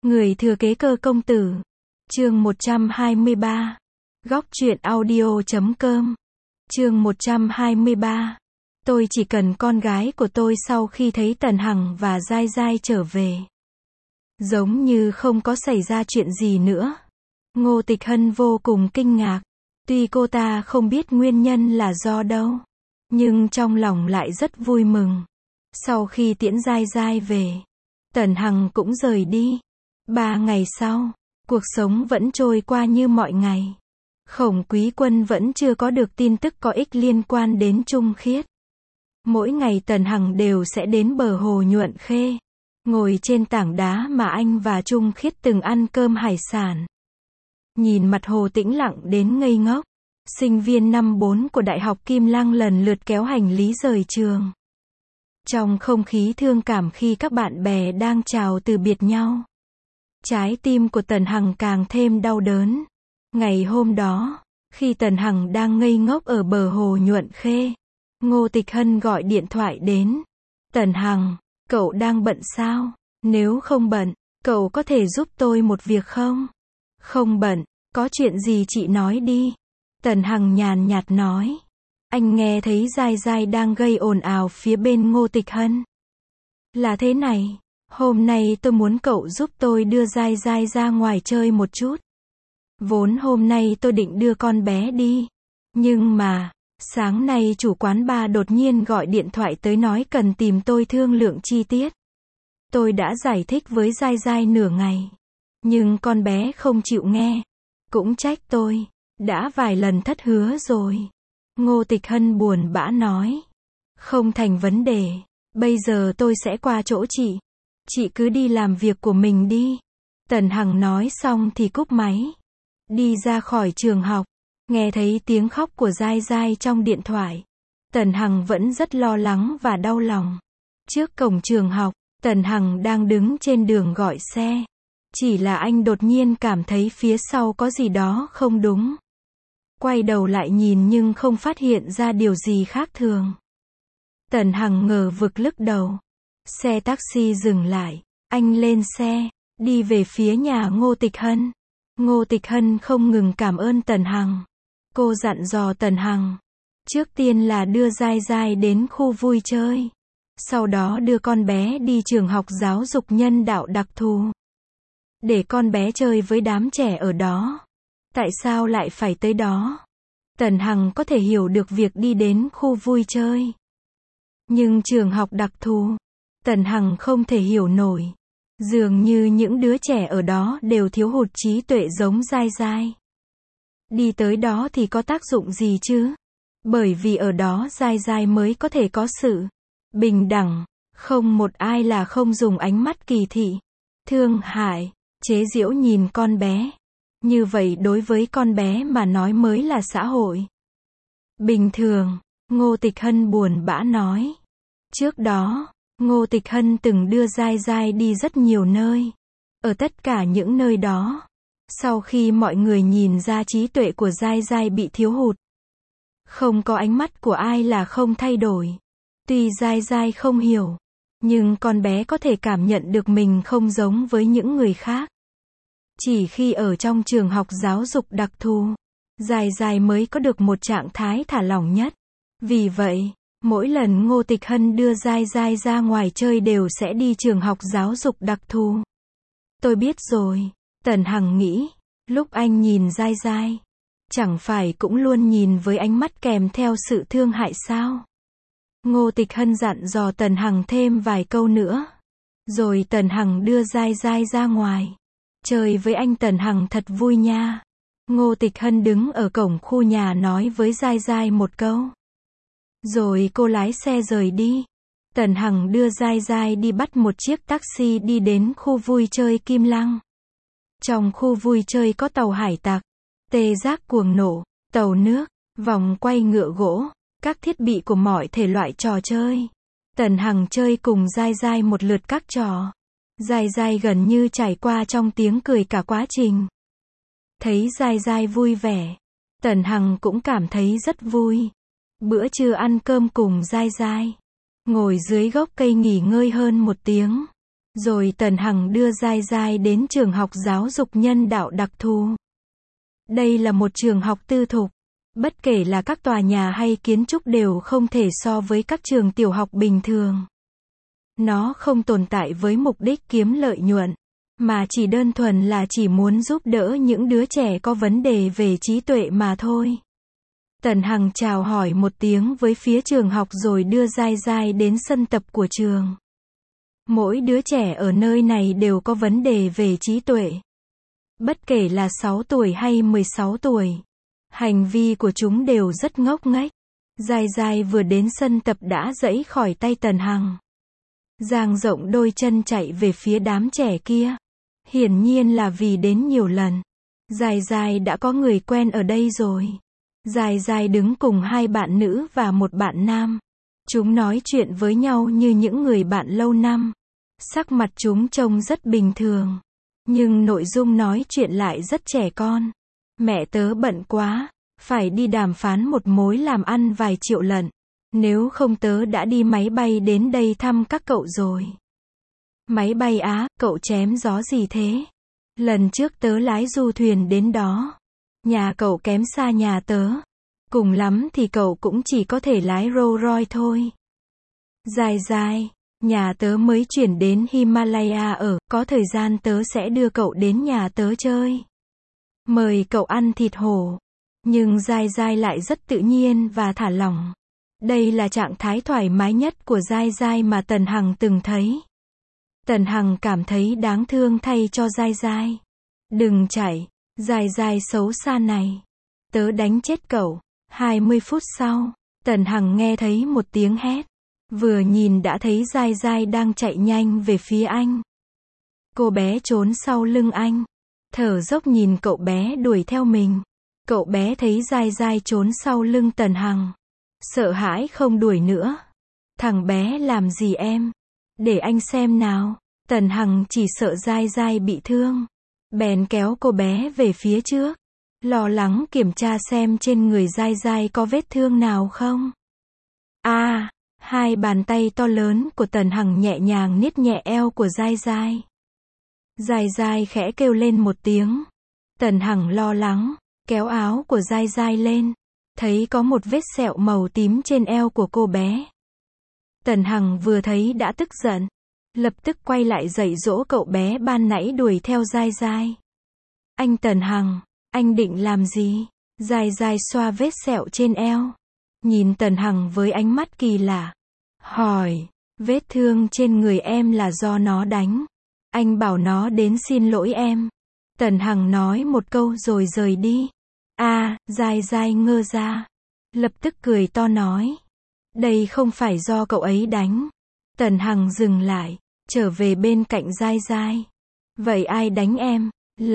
Người thừa kế Cơ công tử. Chương 123. Góc truyện audio.com. Chương 123. Tôi chỉ cần con gái của tôi sau khi thấy Tần Hằng và Giai Giai trở về. Giống như không có xảy ra chuyện gì nữa. Ngô Tịch Hân vô cùng kinh ngạc. Tuy cô ta không biết nguyên nhân là do đâu, nhưng trong lòng lại rất vui mừng. Sau khi tiễn Giai Giai về, Tần Hằng cũng rời đi. 3 ngày sau, cuộc sống vẫn trôi qua như mọi ngày. Khổng Quý Quân vẫn chưa có được tin tức có ích liên quan đến Trung Khiết. Mỗi ngày Tần Hằng đều sẽ đến bờ hồ Nhuận Khê, ngồi trên tảng đá mà anh và Trung Khiết từng ăn cơm hải sản. Nhìn mặt hồ tĩnh lặng đến ngây ngốc, sinh viên năm 4 của Đại học Kim Lăng lần lượt kéo hành lý rời trường. Trong không khí thương cảm khi các bạn bè đang chào từ biệt nhau, trái tim của Tần Hằng càng thêm đau đớn. Ngày hôm đó, khi Tần Hằng đang ngây ngốc ở bờ hồ Nhuận Khê, Ngô Tịch Hân gọi điện thoại đến. Tần Hằng, cậu đang bận sao? Nếu không bận, cậu có thể giúp tôi một việc không? Không bận, có chuyện gì chị nói đi. Tần Hằng nhàn nhạt nói. Anh nghe thấy Giai Giai đang gây ồn ào phía bên Ngô Tịch Hân. Là thế này, hôm nay tôi muốn cậu giúp tôi đưa Giai Giai ra ngoài chơi một chút. Vốn hôm nay tôi định đưa con bé đi, nhưng mà, sáng nay chủ quán bar đột nhiên gọi điện thoại tới nói cần tìm tôi thương lượng chi tiết. Tôi đã giải thích với Giai Giai nửa ngày, nhưng con bé không chịu nghe. Cũng trách tôi, đã vài lần thất hứa rồi. Ngô Tịch Hân buồn bã nói. Không thành vấn đề, bây giờ tôi sẽ qua chỗ chị. Chị cứ đi làm việc của mình đi. Tần Hằng nói xong thì cúp máy. Đi ra khỏi trường học, nghe thấy tiếng khóc của Giai Giai trong điện thoại. Tần Hằng vẫn rất lo lắng và đau lòng. Trước cổng trường học, Tần Hằng đang đứng trên đường gọi xe. Chỉ là anh đột nhiên cảm thấy phía sau có gì đó không đúng. Quay đầu lại nhìn nhưng không phát hiện ra điều gì khác thường. Tần Hằng ngờ vực lức đầu. Xe taxi dừng lại. Anh lên xe, đi về phía nhà Ngô Tịch Hân. Ngô Tịch Hân không ngừng cảm ơn Tần Hằng. Cô dặn dò Tần Hằng. Trước tiên là đưa Giai Giai đến khu vui chơi. Sau đó đưa con bé đi trường học giáo dục nhân đạo đặc thù. Để con bé chơi với đám trẻ ở đó. Tại sao lại phải tới đó? Tần Hằng có thể hiểu được việc đi đến khu vui chơi. Nhưng trường học đặc thù, Tần Hằng không thể hiểu nổi. Dường như những đứa trẻ ở đó đều thiếu hụt trí tuệ giống Giai Giai. Đi tới đó thì có tác dụng gì chứ? Bởi vì ở đó Giai Giai mới có thể có sự bình đẳng, không một ai là không dùng ánh mắt kỳ thị, thương hại, chế giễu nhìn con bé. Như vậy đối với con bé mà nói mới là xã hội bình thường. Ngô Tịch Hân buồn bã nói. Trước đó, Ngô Tịch Hân từng đưa Giai Giai đi rất nhiều nơi. Ở tất cả những nơi đó, sau khi mọi người nhìn ra trí tuệ của Giai Giai bị thiếu hụt, không có ánh mắt của ai là không thay đổi. Tuy Giai Giai không hiểu, nhưng con bé có thể cảm nhận được mình không giống với những người khác. Chỉ khi ở trong trường học giáo dục đặc thù, Giai Giai mới có được một trạng thái thả lỏng nhất. Vì vậy, mỗi lần Ngô Tịch Hân đưa Giai Giai ra ngoài chơi đều sẽ đi trường học giáo dục đặc thù. Tôi biết rồi, Tần Hằng nghĩ, lúc anh nhìn Giai Giai, chẳng phải cũng luôn nhìn với ánh mắt kèm theo sự thương hại sao? Ngô Tịch Hân dặn dò Tần Hằng thêm vài câu nữa. Rồi Tần Hằng đưa Giai Giai ra ngoài. Chơi với anh Tần Hằng thật vui nha. Ngô Tịch Hân đứng ở cổng khu nhà nói với Giai Giai một câu. Rồi cô lái xe rời đi. Tần Hằng đưa Giai Giai đi bắt một chiếc taxi đi đến khu vui chơi Kim Lăng. Trong khu vui chơi có tàu hải tặc, tê giác cuồng nổ, tàu nước, vòng quay ngựa gỗ, các thiết bị của mọi thể loại trò chơi. Tần Hằng chơi cùng Giai Giai một lượt các trò. Giai Giai gần như trải qua trong tiếng cười cả quá trình. Thấy Giai Giai vui vẻ, Tần Hằng cũng cảm thấy rất vui. Bữa trưa ăn cơm cùng Giai Giai, ngồi dưới gốc cây nghỉ ngơi hơn một tiếng. Rồi Tần Hằng đưa Giai Giai đến trường học giáo dục nhân đạo đặc thù. Đây là một trường học tư thục. Bất kể là các tòa nhà hay kiến trúc đều không thể so với các trường tiểu học bình thường. Nó không tồn tại với mục đích kiếm lợi nhuận, mà chỉ đơn thuần là chỉ muốn giúp đỡ những đứa trẻ có vấn đề về trí tuệ mà thôi. Tần Hằng chào hỏi một tiếng với phía trường học rồi đưa Giai Giai đến sân tập của trường. Mỗi đứa trẻ ở nơi này đều có vấn đề về trí tuệ. Bất kể là 6 tuổi hay 16 tuổi. Hành vi của chúng đều rất ngốc nghếch. Giai Giai vừa đến sân tập đã giãy khỏi tay Tần Hằng. Dang rộng đôi chân chạy về phía đám trẻ kia. Hiển nhiên là vì đến nhiều lần. Giai Giai đã có người quen ở đây rồi. Giai Giai đứng cùng 2 bạn nữ và một bạn nam. Chúng nói chuyện với nhau như những người bạn lâu năm. Sắc mặt chúng trông rất bình thường. Nhưng nội dung nói chuyện lại rất trẻ con. Mẹ tớ bận quá, phải đi đàm phán một mối làm ăn vài triệu lận. Nếu không tớ đã đi máy bay đến đây thăm các cậu rồi. Máy bay á, cậu chém gió gì thế? Lần trước tớ lái du thuyền đến đó. Nhà cậu kém xa nhà tớ. Cùng lắm thì cậu cũng chỉ có thể lái Rolls Royce thôi. Giai Giai, nhà tớ mới chuyển đến Himalaya ở, có thời gian tớ sẽ đưa cậu đến nhà tớ chơi. Mời cậu ăn thịt hổ. Nhưng Giai Giai lại rất tự nhiên và thả lỏng. Đây là trạng thái thoải mái nhất của Giai Giai mà Tần Hằng từng thấy. Tần Hằng cảm thấy đáng thương thay cho Giai Giai. Đừng chạy, Giai Giai xấu xa này. Tớ đánh chết cậu. 20 phút sau, Tần Hằng nghe thấy một tiếng hét. Vừa nhìn đã thấy Giai Giai đang chạy nhanh về phía anh. Cô bé trốn sau lưng anh. Thở dốc nhìn cậu bé đuổi theo mình. Cậu bé thấy Giai Giai trốn sau lưng Tần Hằng. Sợ hãi không đuổi nữa. Thằng bé làm gì em? Để anh xem nào. Tần Hằng chỉ sợ Giai Giai bị thương. Bèn kéo cô bé về phía trước. Lo lắng kiểm tra xem trên người Giai Giai có vết thương nào không. Hai bàn tay to lớn của Tần Hằng nhẹ nhàng niết nhẹ eo của Giai Giai. Giai Giai khẽ kêu lên một tiếng. Tần Hằng lo lắng, kéo áo của Giai Giai lên. Thấy có một vết sẹo màu tím trên eo của cô bé. Tần Hằng vừa thấy đã tức giận. Lập tức quay lại dạy dỗ cậu bé ban nãy đuổi theo Giai Giai. Anh Tần Hằng, anh định làm gì? Giai Giai xoa vết sẹo trên eo. Nhìn Tần Hằng với ánh mắt kỳ lạ. Hỏi, vết thương trên người em là do nó đánh. Anh bảo nó đến xin lỗi em. Tần Hằng nói một câu rồi rời đi. Giai Giai ngơ ra. Lập tức cười to nói. Đây không phải do cậu ấy đánh. Tần Hằng dừng lại, trở về bên cạnh Giai Giai. Vậy ai đánh em?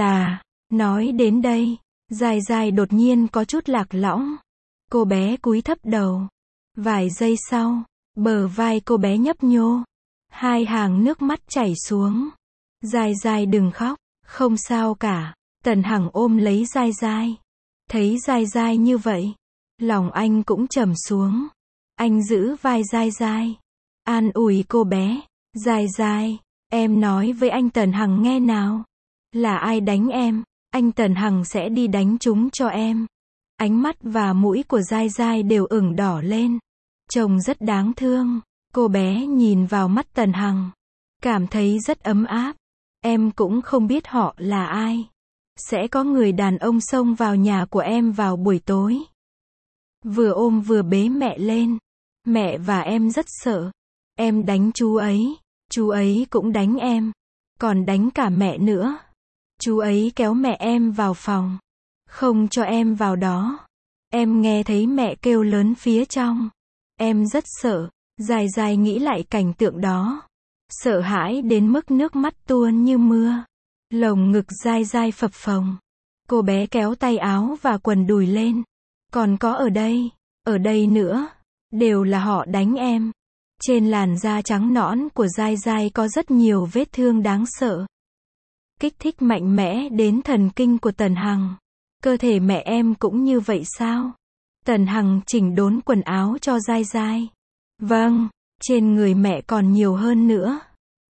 Nói đến đây, Giai Giai đột nhiên có chút lạc lõng. Cô bé cúi thấp đầu. Vài giây sau, bờ vai cô bé nhấp nhô. 2 hàng nước mắt chảy xuống. Giai Giai đừng khóc, không sao cả. Tần Hằng ôm lấy Giai Giai. Thấy Giai Giai như vậy, lòng anh cũng trầm xuống. Anh giữ vai Giai Giai, an ủi cô bé. Giai Giai, em nói với anh Tần Hằng nghe nào. Là ai đánh em, anh Tần Hằng sẽ đi đánh chúng cho em. Ánh mắt và mũi của Giai Giai đều ửng đỏ lên. Trông rất đáng thương. Cô bé nhìn vào mắt Tần Hằng, cảm thấy rất ấm áp. Em cũng không biết họ là ai. Sẽ có người đàn ông xông vào nhà của em vào buổi tối. Vừa ôm vừa bế mẹ lên. Mẹ và em rất sợ. Em đánh chú ấy cũng đánh em. Còn đánh cả mẹ nữa. Chú ấy kéo mẹ em vào phòng. Không cho em vào đó. Em nghe thấy mẹ kêu lớn phía trong. Em rất sợ. Giai Giai nghĩ lại cảnh tượng đó. Sợ hãi đến mức nước mắt tuôn như mưa. Lồng ngực Giai Giai phập phồng. Cô bé kéo tay áo và quần đùi lên. Còn có ở đây nữa. Đều là họ đánh em. Trên làn da trắng nõn của Giai Giai có rất nhiều vết thương đáng sợ. Kích thích mạnh mẽ đến thần kinh của Tần Hằng. Cơ thể mẹ em cũng như vậy sao? Tần Hằng chỉnh đốn quần áo cho Giai Giai. Vâng, trên người mẹ còn nhiều hơn nữa.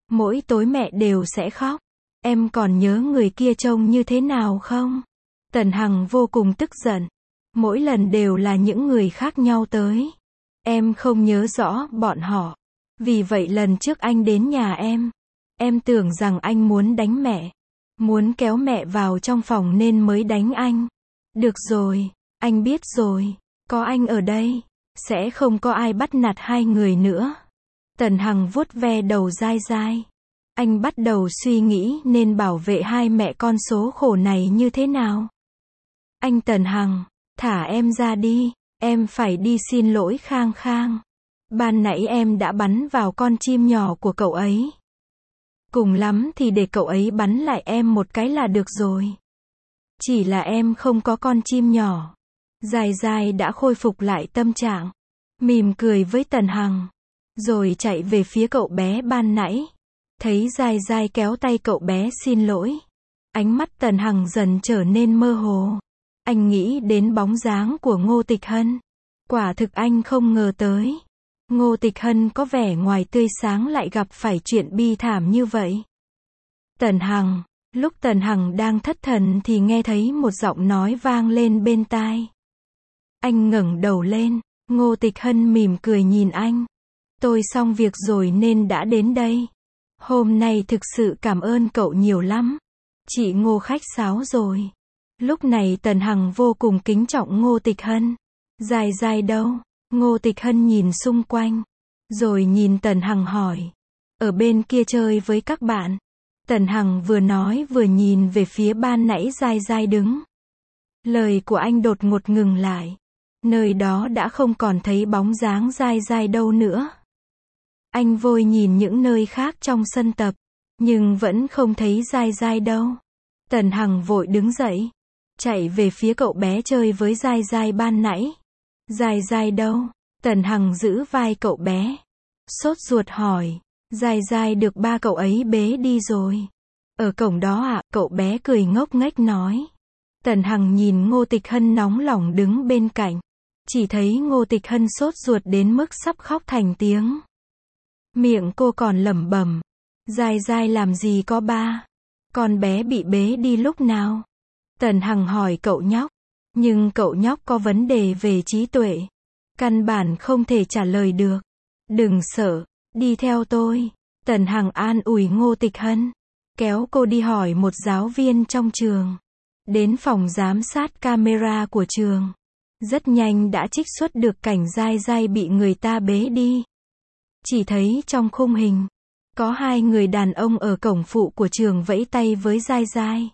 Mỗi tối mẹ đều sẽ khóc. Em còn nhớ người kia trông như thế nào không? Tần Hằng vô cùng tức giận. Mỗi lần đều là những người khác nhau tới. Em không nhớ rõ bọn họ. Vì vậy lần trước anh đến nhà em tưởng rằng anh muốn đánh mẹ. Muốn kéo mẹ vào trong phòng nên mới đánh anh. Được rồi, anh biết rồi. Có anh ở đây, sẽ không có ai bắt nạt hai người nữa. Tần Hằng vuốt ve đầu dai dai. Anh bắt đầu suy nghĩ nên bảo vệ hai mẹ con số khổ này như thế nào. Anh Tần Hằng, thả em ra đi. Em phải đi xin lỗi Khang Khang. Ban nãy em đã bắn vào con chim nhỏ của cậu ấy. Cùng lắm thì để cậu ấy bắn lại em một cái là được rồi. Chỉ là em không có con chim nhỏ. Dài dài đã khôi phục lại tâm trạng. Mỉm cười với Tần Hằng. Rồi chạy về phía cậu bé ban nãy. Thấy dài dài kéo tay cậu bé xin lỗi. Ánh mắt Tần Hằng dần trở nên mơ hồ. Anh nghĩ đến bóng dáng của Ngô Tịch Hân. Quả thực anh không ngờ tới. Ngô Tịch Hân có vẻ ngoài tươi sáng lại gặp phải chuyện bi thảm như vậy. Tần Hằng. Lúc Tần Hằng đang thất thần thì nghe thấy một giọng nói vang lên bên tai. Anh ngẩng đầu lên. Ngô Tịch Hân mỉm cười nhìn anh. Tôi xong việc rồi nên đã đến đây. Hôm nay thực sự cảm ơn cậu nhiều lắm. Chị Ngô khách sáo rồi. Lúc này Tần Hằng vô cùng kính trọng Ngô Tịch Hân. Dài dài đâu? Ngô Tịch Hân nhìn xung quanh. Rồi nhìn Tần Hằng hỏi. Ở bên kia chơi với các bạn. Tần Hằng vừa nói vừa nhìn về phía ban nãy dài dài đứng. Lời của anh đột ngột ngừng lại. Nơi đó đã không còn thấy bóng dáng dài dài đâu nữa. Anh vội nhìn những nơi khác trong sân tập. Nhưng vẫn không thấy dài dài đâu. Tần Hằng vội đứng dậy. Chạy về phía cậu bé chơi với dài dài ban nãy. Dài dài đâu? Tần Hằng giữ vai cậu bé. Sốt ruột hỏi. Dài dài được ba cậu ấy bế đi rồi. Ở cổng đó ạ, cậu bé cười ngốc nghếch nói. Tần Hằng nhìn Ngô Tịch Hân nóng lòng đứng bên cạnh. Chỉ thấy Ngô Tịch Hân sốt ruột đến mức sắp khóc thành tiếng. Miệng cô còn lẩm bẩm. Dài dài làm gì có ba? Con bé bị bế đi lúc nào? Tần Hằng hỏi cậu nhóc. Nhưng cậu nhóc có vấn đề về trí tuệ. Căn bản không thể trả lời được. Đừng sợ, đi theo tôi. Tần Hằng an ủi Ngô Tịch Hân. Kéo cô đi hỏi một giáo viên trong trường. Đến phòng giám sát camera của trường. Rất nhanh đã trích xuất được cảnh dai dai bị người ta bế đi. Chỉ thấy trong khung hình. Có hai người đàn ông ở cổng phụ của trường vẫy tay với dai dai.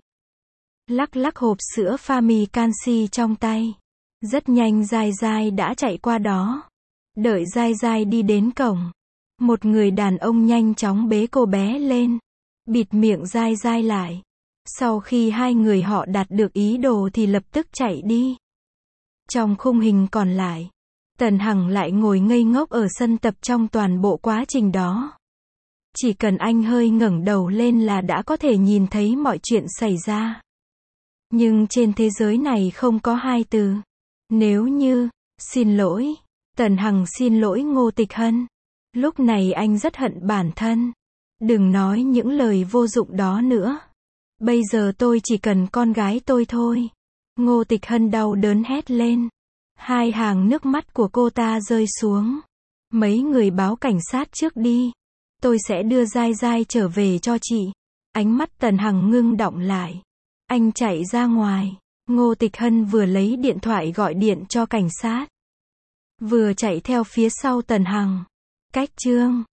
Lắc lắc hộp sữa Fami canxi trong tay. Rất nhanh dai dai đã chạy qua đó. Đợi dai dai đi đến cổng. Một người đàn ông nhanh chóng bế cô bé lên. Bịt miệng dai dai lại. Sau khi hai người họ đạt được ý đồ thì lập tức chạy đi. Trong khung hình còn lại. Tần Hằng lại ngồi ngây ngốc ở sân tập trong toàn bộ quá trình đó. Chỉ cần anh hơi ngẩng đầu lên là đã có thể nhìn thấy mọi chuyện xảy ra. Nhưng trên thế giới này không có hai từ. Nếu như, xin lỗi. Tần Hằng xin lỗi Ngô Tịch Hân. Lúc này anh rất hận bản thân. Đừng nói những lời vô dụng đó nữa. Bây giờ tôi chỉ cần con gái tôi thôi. Ngô Tịch Hân đau đớn hét lên. Hai hàng nước mắt của cô ta rơi xuống. Mấy người báo cảnh sát trước đi. Tôi sẽ đưa dai dai trở về cho chị. Ánh mắt Tần Hằng ngưng đọng lại. Anh chạy ra ngoài. Ngô Tịch Hân vừa lấy điện thoại gọi điện cho cảnh sát. Vừa chạy theo phía sau Tần Hằng. Cách chương